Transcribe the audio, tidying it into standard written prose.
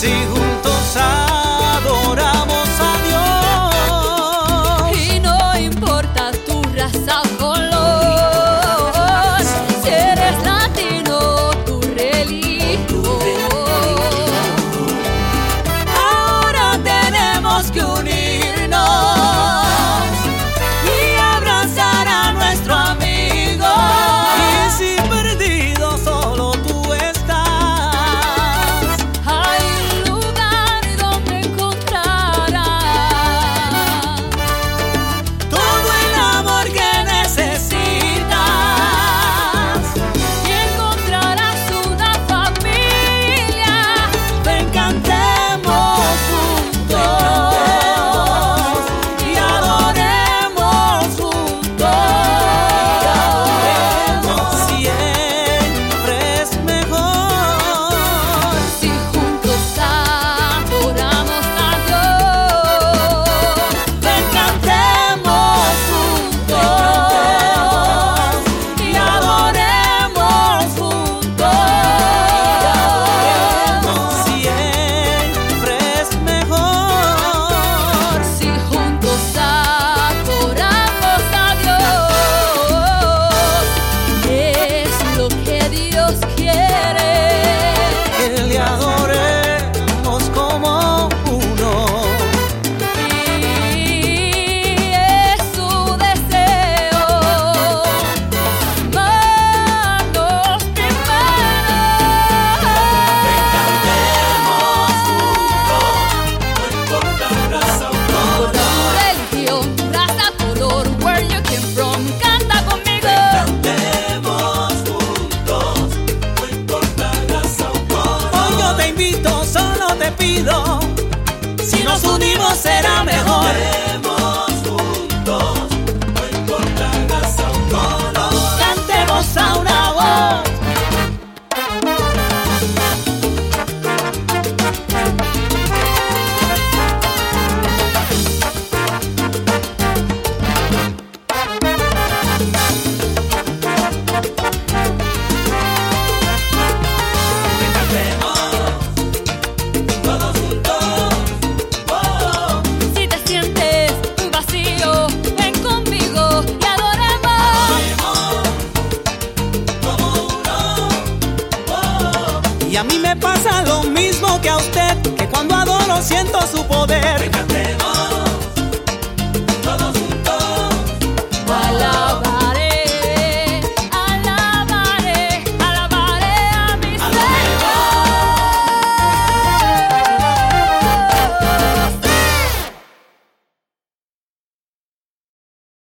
Si juntos adoramos a Dios. Y no importa tu raza o color, si eres latino o tu religión. Ahora tenemos que unirnos y abrazar a nuestro amigo. Y si perdido solo tú estás, Hay un lugar donde encontrarás todo el amor que necesitas. y encontrarás una familia. Ven, cantemos juntos y adoremos juntos. Siempre es mejor. Si juntos adoramos a Dios, Ven, cantemos juntos y adoremos juntos. Siempre es mejor. si juntos adoramos a Dios, es lo que Dios quiere. Que le adoremos como uno. Y es su deseo, manos primero. Por tu religión, tu raza, color, where you came from, canta conmigo. Hoy yo te invito, solo te pido, si nos unimos será mejor. Cantemos a una voz. Si te sientes vacío, ven conmigo y adoremos. Y a mí me pasa lo mismo que a usted, que cuando adoro siento su poder. Cantemos